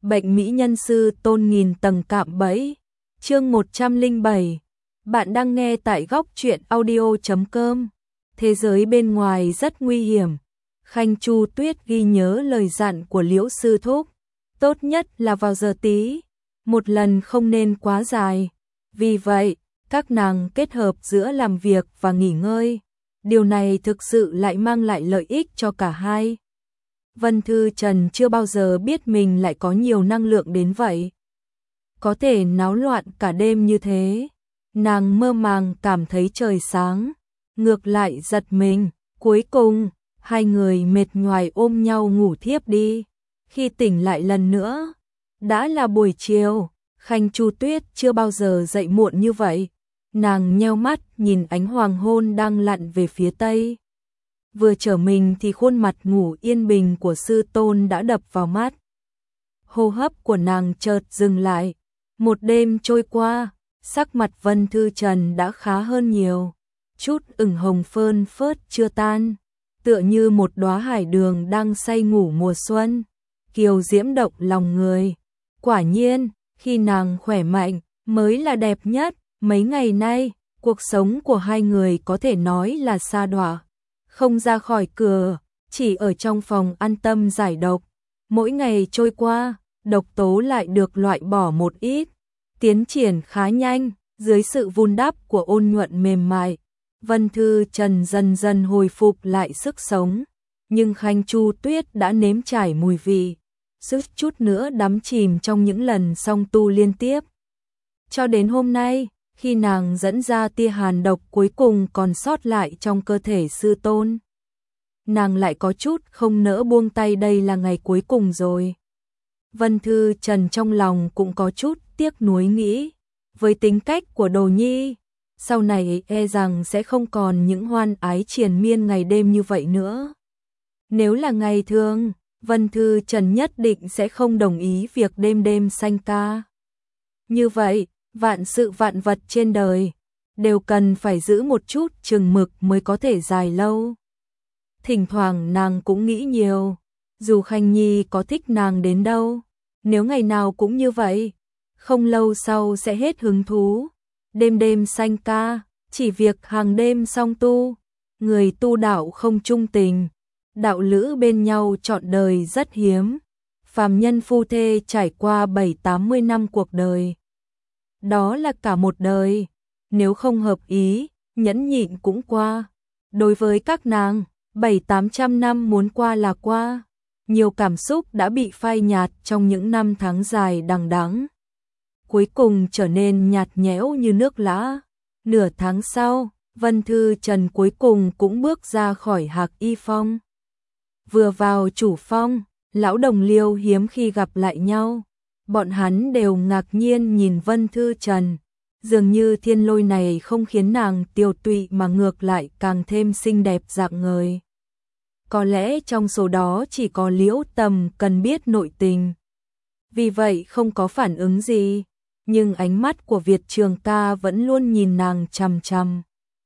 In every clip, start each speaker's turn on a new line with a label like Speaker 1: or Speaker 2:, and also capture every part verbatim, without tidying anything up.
Speaker 1: Bệnh mỹ nhân sư tôn nghìn tầng cạm bẫy. Chương một trăm lẻ bảy. Bạn đang nghe tại góc truyện audio chấm com. Thế giới bên ngoài rất nguy hiểm. Khanh Chu Tuyết ghi nhớ lời dặn của Liễu sư thúc, tốt nhất là vào giờ tí, một lần không nên quá dài. Vì vậy, các nàng kết hợp giữa làm việc và nghỉ ngơi. Điều này thực sự lại mang lại lợi ích cho cả hai. Vân Thư Trần chưa bao giờ biết mình lại có nhiều năng lượng đến vậy. Có thể náo loạn cả đêm như thế. Nàng mơ màng cảm thấy trời sáng, ngược lại giật mình. Cuối cùng, hai người mệt nhoài ôm nhau ngủ thiếp đi. Khi tỉnh lại lần nữa, đã là buổi chiều. Khanh Chu Tuyết chưa bao giờ dậy muộn như vậy. Nàng nheo mắt nhìn ánh hoàng hôn đang lặn về phía tây. Vừa trở mình thì khuôn mặt ngủ yên bình của sư tôn đã đập vào mắt. Hô hấp của nàng chợt dừng lại. Một đêm trôi qua, sắc mặt Vân Thư Trần đã khá hơn nhiều. Chút ửng hồng phơn phớt chưa tan, tựa như một đóa hải đường đang say ngủ mùa xuân, kiều diễm động lòng người. Quả nhiên, khi nàng khỏe mạnh mới là đẹp nhất. Mấy ngày nay, cuộc sống của hai người có thể nói là sa đọa, không ra khỏi cửa, chỉ ở trong phòng an tâm giải độc. Mỗi ngày trôi qua, độc tố lại được loại bỏ một ít, tiến triển khá nhanh. Dưới sự vun đắp của ôn nhuận mềm mại, Vân Thư Trần dần dần hồi phục lại sức sống. Nhưng Khanh Chu Tuyết đã nếm trải mùi vị, suýt chút nữa đắm chìm trong những lần song tu liên tiếp. Cho đến hôm nay, khi nàng dẫn ra tia hàn độc cuối cùng còn sót lại trong cơ thể sư tôn, nàng lại có chút không nỡ buông tay, đây là ngày cuối cùng rồi. Vân Thư Trần trong lòng cũng có chút tiếc nuối, nghĩ với tính cách của Đồ Nhi, sau này e rằng sẽ không còn những hoan ái triền miên ngày đêm như vậy nữa. Nếu là ngày thường, Vân Thư Trần nhất định sẽ không đồng ý việc đêm đêm sanh ca. Như vậy, vạn sự vạn vật trên đời đều cần phải giữ một chút chừng mực mới có thể dài lâu. Thỉnh thoảng nàng cũng nghĩ nhiều, dù Khanh Nhi có thích nàng đến đâu, nếu ngày nào cũng như vậy, không lâu sau sẽ hết hứng thú. Đêm đêm sanh ca, chỉ việc hàng đêm song tu. Người tu đạo không chung tình, đạo lữ bên nhau trọn đời rất hiếm. Phàm nhân phu thê trải qua bảy tám mươi năm cuộc đời, đó là cả một đời. Nếu không hợp ý, nhẫn nhịn cũng qua. Đối với các nàng, bảy tám trăm năm muốn qua là qua. Nhiều cảm xúc đã bị phai nhạt trong những năm tháng dài đằng đẵng, cuối cùng trở nên nhạt nhẽo như nước lã. Nửa tháng sau, Vân Thư Trần cuối cùng cũng bước ra khỏi Hạc Y Phong. Vừa vào chủ phong, lão đồng Liêu hiếm khi gặp lại nhau. Bọn hắn đều ngạc nhiên nhìn Vân Thư Trần, dường như thiên lôi này không khiến nàng tiều tụy mà ngược lại càng thêm xinh đẹp rạng ngời. Có lẽ trong số đó chỉ có Liễu Tầm cần biết nội tình, vì vậy không có phản ứng gì, nhưng ánh mắt của Việt Trường Ca vẫn luôn nhìn nàng chằm chằm.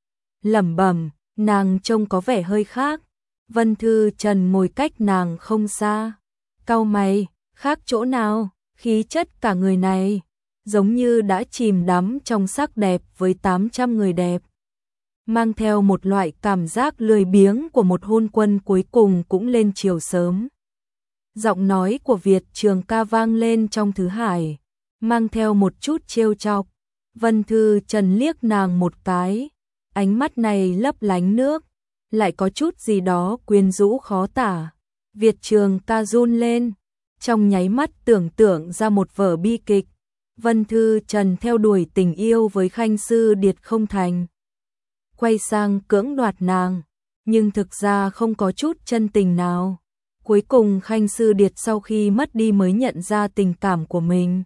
Speaker 1: Lẩm bẩm, nàng trông có vẻ hơi khác. Vân Thư Trần ngồi cách nàng không xa, cau mày, khác chỗ nào? Khí chất cả người này giống như đã chìm đắm trong sắc đẹp với tám trăm người đẹp, mang theo một loại cảm giác lười biếng của một hôn quân cuối cùng cũng lên chiều sớm. Giọng nói của Việt Trường Ca vang lên trong Thứ Hải, mang theo một chút trêu chọc. Vân Thư Trần liếc nàng một cái, ánh mắt này lấp lánh nước, lại có chút gì đó quyến rũ khó tả. Việt Trường Ca run lên, trong nháy mắt tưởng tượng ra một vở bi kịch. Vân Thư Trần theo đuổi tình yêu với Khanh Sư Điệt không thành, quay sang cưỡng đoạt nàng, nhưng thực ra không có chút chân tình nào. Cuối cùng Khanh Sư Điệt sau khi mất đi mới nhận ra tình cảm của mình,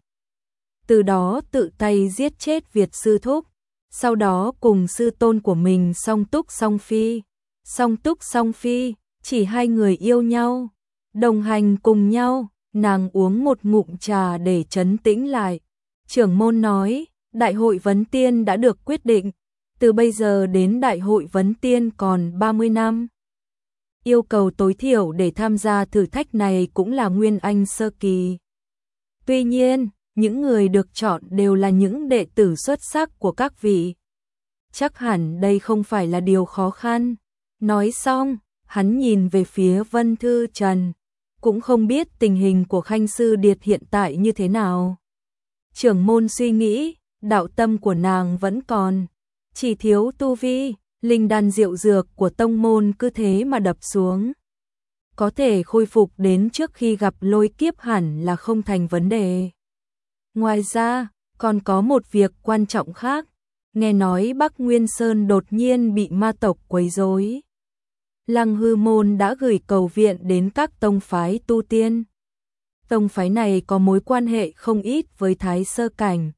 Speaker 1: từ đó tự tay giết chết Việt sư thúc, sau đó cùng sư tôn của mình song túc song phi. Song túc song phi, chỉ hai người yêu nhau, đồng hành cùng nhau. Nàng uống một ngụm trà để trấn tĩnh lại. Trưởng môn nói, Đại hội Vấn Tiên đã được quyết định, từ bây giờ đến Đại hội Vấn Tiên còn ba mươi năm. Yêu cầu tối thiểu để tham gia thử thách này cũng là Nguyên Anh sơ kỳ. Tuy nhiên, những người được chọn đều là những đệ tử xuất sắc của các vị. Chắc hẳn đây không phải là điều khó khăn. Nói xong, hắn nhìn về phía Vân Thư Trần, cũng không biết tình hình của Khanh Sư Điệt hiện tại như thế nào. Trưởng môn suy nghĩ, đạo tâm của nàng vẫn còn, chỉ thiếu tu vi, linh đan diệu dược của tông môn cứ thế mà đập xuống. Có thể khôi phục đến trước khi gặp lôi kiếp hẳn là không thành vấn đề. Ngoài ra, còn có một việc quan trọng khác, nghe nói Bắc Nguyên Sơn đột nhiên bị ma tộc quấy rối. Lăng Hư Môn đã gửi cầu viện đến các tông phái tu tiên. Tông phái này có mối quan hệ không ít với Thái Sơ Cảnh.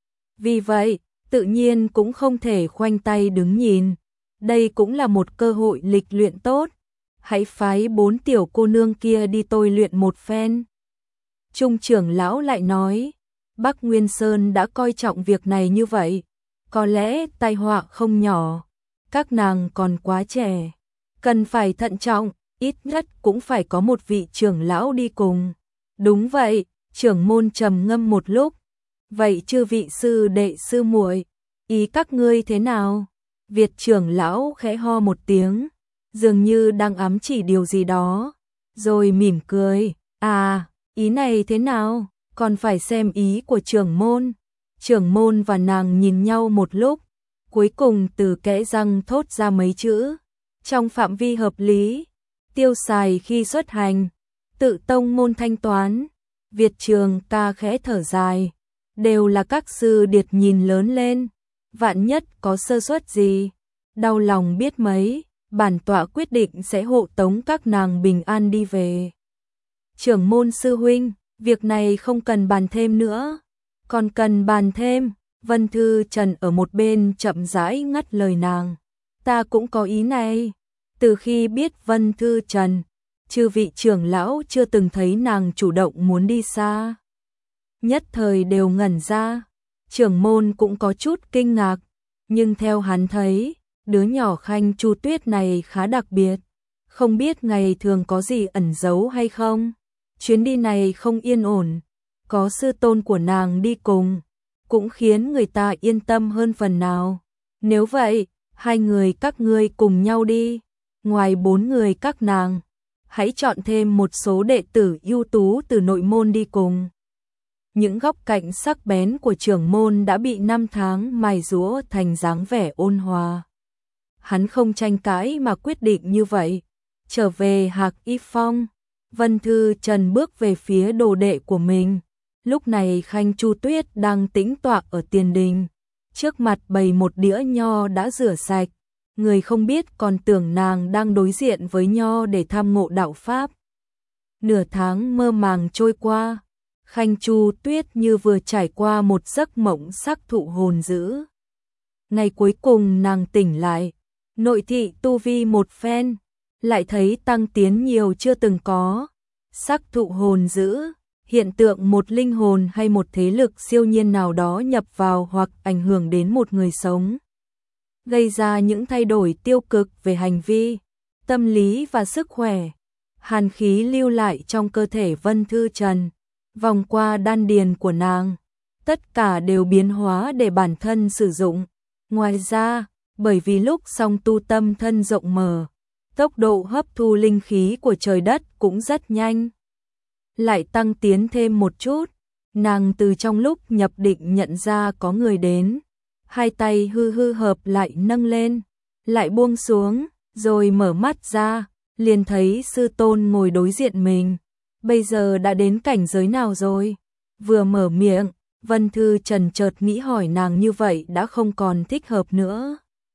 Speaker 1: Vì vậy, tự nhiên cũng không thể khoanh tay đứng nhìn. Đây cũng là một cơ hội lịch luyện tốt. Hãy phái bốn tiểu cô nương kia đi tôi luyện một phen. Trung trưởng lão lại nói, Bắc Nguyên Sơn đã coi trọng việc này như vậy. Có lẽ tai họa không nhỏ. Các nàng còn quá trẻ. Cần phải thận trọng, ít nhất cũng phải có một vị trưởng lão đi cùng. Đúng vậy, trưởng môn trầm ngâm một lúc. Vậy chư vị sư đệ sư muội, ý các ngươi thế nào? Việt trưởng lão khẽ ho một tiếng, dường như đang ám chỉ điều gì đó, rồi mỉm cười. À, ý này thế nào? Còn phải xem ý của trưởng môn. Trưởng môn và nàng nhìn nhau một lúc, cuối cùng từ kẽ răng thốt ra mấy chữ. Trong phạm vi hợp lý, tiêu xài khi xuất hành, tự tông môn thanh toán. Việt trường ca khẽ thở dài, đều là các sư điệt nhìn lớn lên, vạn nhất có sơ suất gì, đau lòng biết mấy, bản tọa quyết định sẽ hộ tống các nàng bình an đi về. Trưởng môn sư huynh, việc này không cần bàn thêm nữa, còn cần bàn thêm. Vân Thư Trần ở một bên chậm rãi ngắt lời nàng. Ta cũng có ý này. Từ khi biết Vân Thư Trần, chư vị trưởng lão chưa từng thấy nàng chủ động muốn đi xa. Nhất thời đều ngẩn ra, trưởng môn cũng có chút kinh ngạc, nhưng theo hắn thấy, đứa nhỏ Khanh Chu Tuyết này khá đặc biệt, không biết ngày thường có gì ẩn giấu hay không. Chuyến đi này không yên ổn, có sư tôn của nàng đi cùng, cũng khiến người ta yên tâm hơn phần nào. Nếu vậy, hai người các ngươi cùng nhau đi, ngoài bốn người các nàng, hãy chọn thêm một số đệ tử ưu tú từ nội môn đi cùng. Những góc cạnh sắc bén của trưởng môn đã bị năm tháng mài giũa thành dáng vẻ ôn hòa. Hắn không tranh cãi mà quyết định như vậy. Trở về Hạc Y Phong, Vân Thư Trần bước về phía đồ đệ của mình. Lúc này Khanh Chu Tuyết đang tĩnh tọa ở tiền đình, trước mặt bày một đĩa nho đã rửa sạch. Người không biết còn tưởng nàng đang đối diện với nho để tham ngộ đạo pháp. Nửa tháng mơ màng trôi qua, Khanh Chu Tuyết như vừa trải qua một giấc mộng sắc thụ hồn dữ. Ngày cuối cùng nàng tỉnh lại, nội thị tu vi một phen, lại thấy tăng tiến nhiều chưa từng có. Sắc thụ hồn dữ, hiện tượng một linh hồn hay một thế lực siêu nhiên nào đó nhập vào hoặc ảnh hưởng đến một người sống, gây ra những thay đổi tiêu cực về hành vi, tâm lý và sức khỏe. Hàn khí lưu lại trong cơ thể Vân Thư Trần, vòng qua đan điền của nàng, tất cả đều biến hóa để bản thân sử dụng. Ngoài ra, bởi vì lúc song tu tâm thân rộng mở, tốc độ hấp thu linh khí của trời đất cũng rất nhanh. Lại tăng tiến thêm một chút, nàng từ trong lúc nhập định nhận ra có người đến, hai tay hư hư hợp lại nâng lên, lại buông xuống, rồi mở mắt ra, liền thấy sư tôn ngồi đối diện mình. Bây giờ đã đến cảnh giới nào rồi? Vừa mở miệng, Vân Thư Trần chợt nghĩ hỏi nàng như vậy đã không còn thích hợp nữa.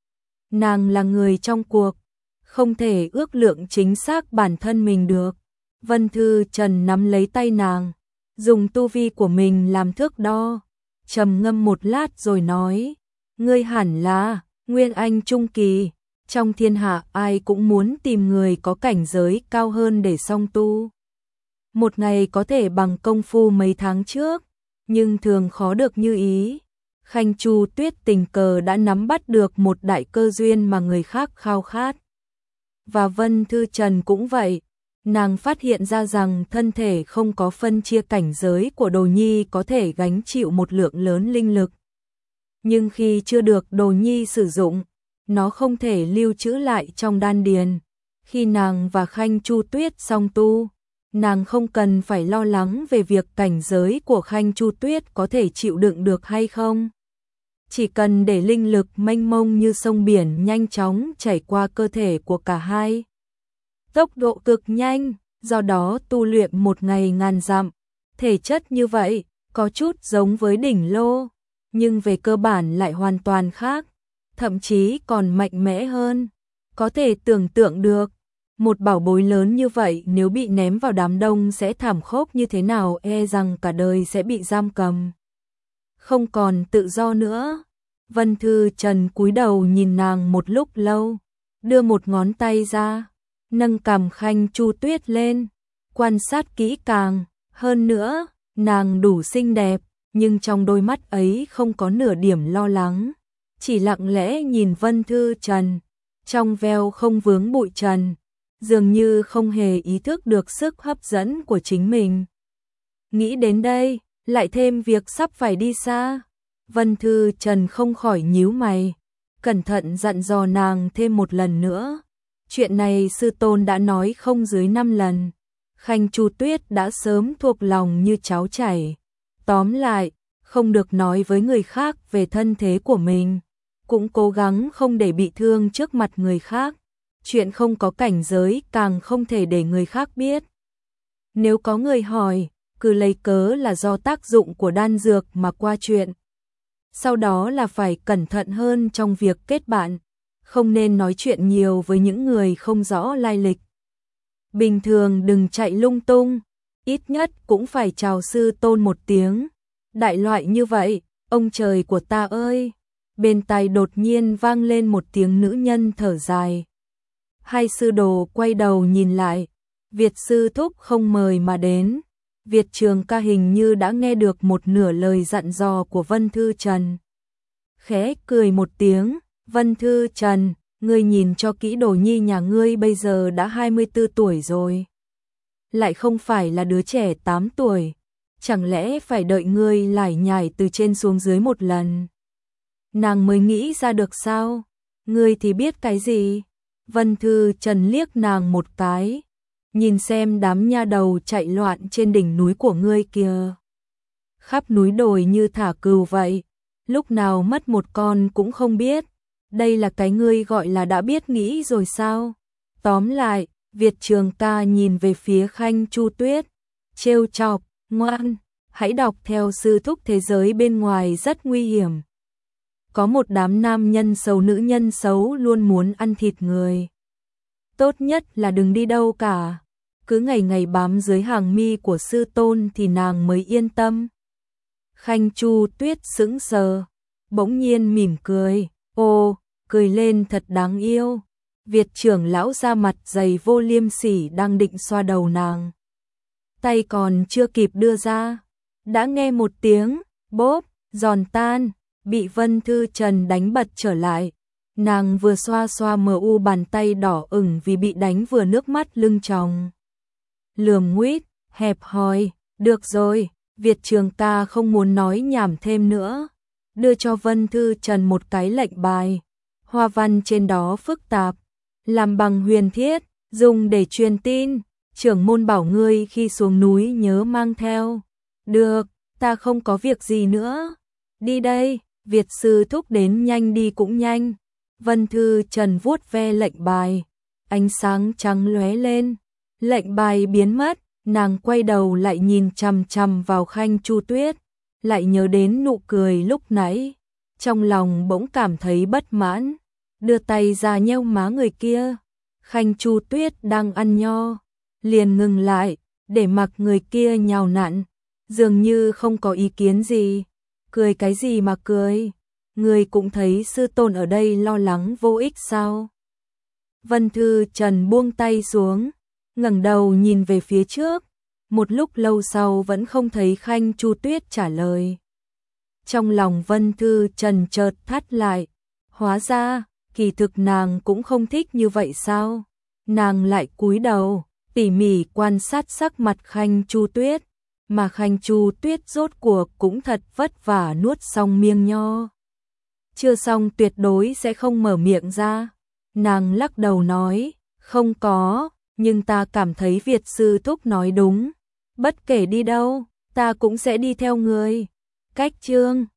Speaker 1: Nàng là người trong cuộc, không thể ước lượng chính xác bản thân mình được. Vân Thư Trần nắm lấy tay nàng, dùng tu vi của mình làm thước đo, trầm ngâm một lát rồi nói, ngươi hẳn là Nguyên Anh Trung Kỳ, trong thiên hạ ai cũng muốn tìm người có cảnh giới cao hơn để song tu. Một ngày có thể bằng công phu mấy tháng trước, nhưng thường khó được như ý. Khanh Chu Tuyết tình cờ đã nắm bắt được một đại cơ duyên mà người khác khao khát. Và Vân Thư Trần cũng vậy, nàng phát hiện ra rằng thân thể không có phân chia cảnh giới của Đồ Nhi có thể gánh chịu một lượng lớn linh lực. Nhưng khi chưa được Đồ Nhi sử dụng, nó không thể lưu trữ lại trong đan điền. Khi nàng và Khanh Chu Tuyết song tu, nàng không cần phải lo lắng về việc cảnh giới của Khanh Chu Tuyết có thể chịu đựng được hay không. Chỉ cần để linh lực mênh mông như sông biển nhanh chóng chảy qua cơ thể của cả hai. Tốc độ cực nhanh, do đó tu luyện một ngày ngàn dặm. Thể chất như vậy, có chút giống với đỉnh lô, nhưng về cơ bản lại hoàn toàn khác, thậm chí còn mạnh mẽ hơn. Có thể tưởng tượng được, một bảo bối lớn như vậy nếu bị ném vào đám đông sẽ thảm khốc như thế nào, e rằng cả đời sẽ bị giam cầm. Không còn tự do nữa. Vân Thư Trần cúi đầu nhìn nàng một lúc lâu, đưa một ngón tay ra, nâng cằm Khanh Chu Tuyết lên, quan sát kỹ càng. Hơn nữa, nàng đủ xinh đẹp, nhưng trong đôi mắt ấy không có nửa điểm lo lắng, chỉ lặng lẽ nhìn Vân Thư Trần, trong veo không vướng bụi trần, dường như không hề ý thức được sức hấp dẫn của chính mình. Nghĩ đến đây, lại thêm việc sắp phải đi xa, Vân Thư Trần không khỏi nhíu mày, cẩn thận dặn dò nàng thêm một lần nữa. Chuyện này sư tôn đã nói không dưới năm lần, Khanh Chu Tuyết đã sớm thuộc lòng như cháo chảy. Tóm lại, không được nói với người khác về thân thế của mình, cũng cố gắng không để bị thương trước mặt người khác. Chuyện không có cảnh giới càng không thể để người khác biết. Nếu có người hỏi, cứ lấy cớ là do tác dụng của đan dược mà qua chuyện. Sau đó là phải cẩn thận hơn trong việc kết bạn, không nên nói chuyện nhiều với những người không rõ lai lịch. Bình thường đừng chạy lung tung, ít nhất cũng phải chào sư tôn một tiếng. Đại loại như vậy, ông trời của ta ơi! Bên tai đột nhiên vang lên một tiếng nữ nhân thở dài. Hai sư đồ quay đầu nhìn lại, Việt sư thúc không mời mà đến. Việt Trường Ca hình như đã nghe được một nửa lời dặn dò của Vân Thư Trần. Khẽ cười một tiếng, Vân Thư Trần, ngươi nhìn cho kỹ Đồ Nhi nhà ngươi bây giờ đã hai mươi tư tuổi rồi. Lại không phải là đứa trẻ tám tuổi, chẳng lẽ phải đợi ngươi lải nhải từ trên xuống dưới một lần. Nàng mới nghĩ ra được sao? Ngươi thì biết cái gì? Vân Thư Trần liếc nàng một cái, nhìn xem đám nha đầu chạy loạn trên đỉnh núi của ngươi kìa. Khắp núi đồi như thả cừu vậy, lúc nào mất một con cũng không biết. Đây là cái ngươi gọi là đã biết nghĩ rồi sao? Tóm lại, Việt Trường Ca nhìn về phía Khanh Chu Tuyết, trêu chọc, ngoan, hãy đọc theo sư thúc, thế giới bên ngoài rất nguy hiểm. Có một đám nam nhân xấu nữ nhân xấu luôn muốn ăn thịt người. Tốt nhất là đừng đi đâu cả, cứ ngày ngày bám dưới hàng mi của sư tôn thì nàng mới yên tâm. Khanh Chu Tuyết sững sờ, bỗng nhiên mỉm cười, ô, cười lên thật đáng yêu. Việt trưởng lão ra mặt dày vô liêm sỉ đang định xoa đầu nàng. Tay còn chưa kịp đưa ra, đã nghe một tiếng, bốp, giòn tan, bị Vân Thư Trần đánh bật trở lại. Nàng vừa xoa xoa mờ u bàn tay đỏ ửng vì bị đánh vừa nước mắt lưng tròng. Lườm nguýt, hẹp hòi, được rồi, Việt Trường Ca không muốn nói nhảm thêm nữa. Đưa cho Vân Thư Trần một cái lệnh bài, hoa văn trên đó phức tạp, làm bằng huyền thiết, dùng để truyền tin. Trưởng môn bảo ngươi khi xuống núi nhớ mang theo. Được, ta không có việc gì nữa. Đi đây, Việt sư thúc đến nhanh đi cũng nhanh. Vân Thư Trần vuốt ve lệnh bài, ánh sáng trắng lóe lên, lệnh bài biến mất, nàng quay đầu lại nhìn chằm chằm vào Khanh Chu Tuyết, lại nhớ đến nụ cười lúc nãy, trong lòng bỗng cảm thấy bất mãn, đưa tay ra nheo má người kia. Khanh Chu Tuyết đang ăn nho, liền ngừng lại, để mặc người kia nhào nặn, dường như không có ý kiến gì. Cười cái gì mà cười? Người cũng thấy sư tôn ở đây lo lắng vô ích sao? Vân Thư Trần buông tay xuống, ngẩng đầu nhìn về phía trước, một lúc lâu sau vẫn không thấy Khanh Chu Tuyết trả lời. Trong lòng Vân Thư Trần chợt thắt lại, hóa ra, kỳ thực nàng cũng không thích như vậy sao? Nàng lại cúi đầu, tỉ mỉ quan sát sắc mặt Khanh Chu Tuyết, mà Khanh Chu Tuyết rốt cuộc cũng thật vất vả nuốt xong miếng nho. Chưa xong tuyệt đối sẽ không mở miệng ra. Nàng lắc đầu nói, không có, nhưng ta cảm thấy Việt sư thúc nói đúng. Bất kể đi đâu, ta cũng sẽ đi theo người. Cách chương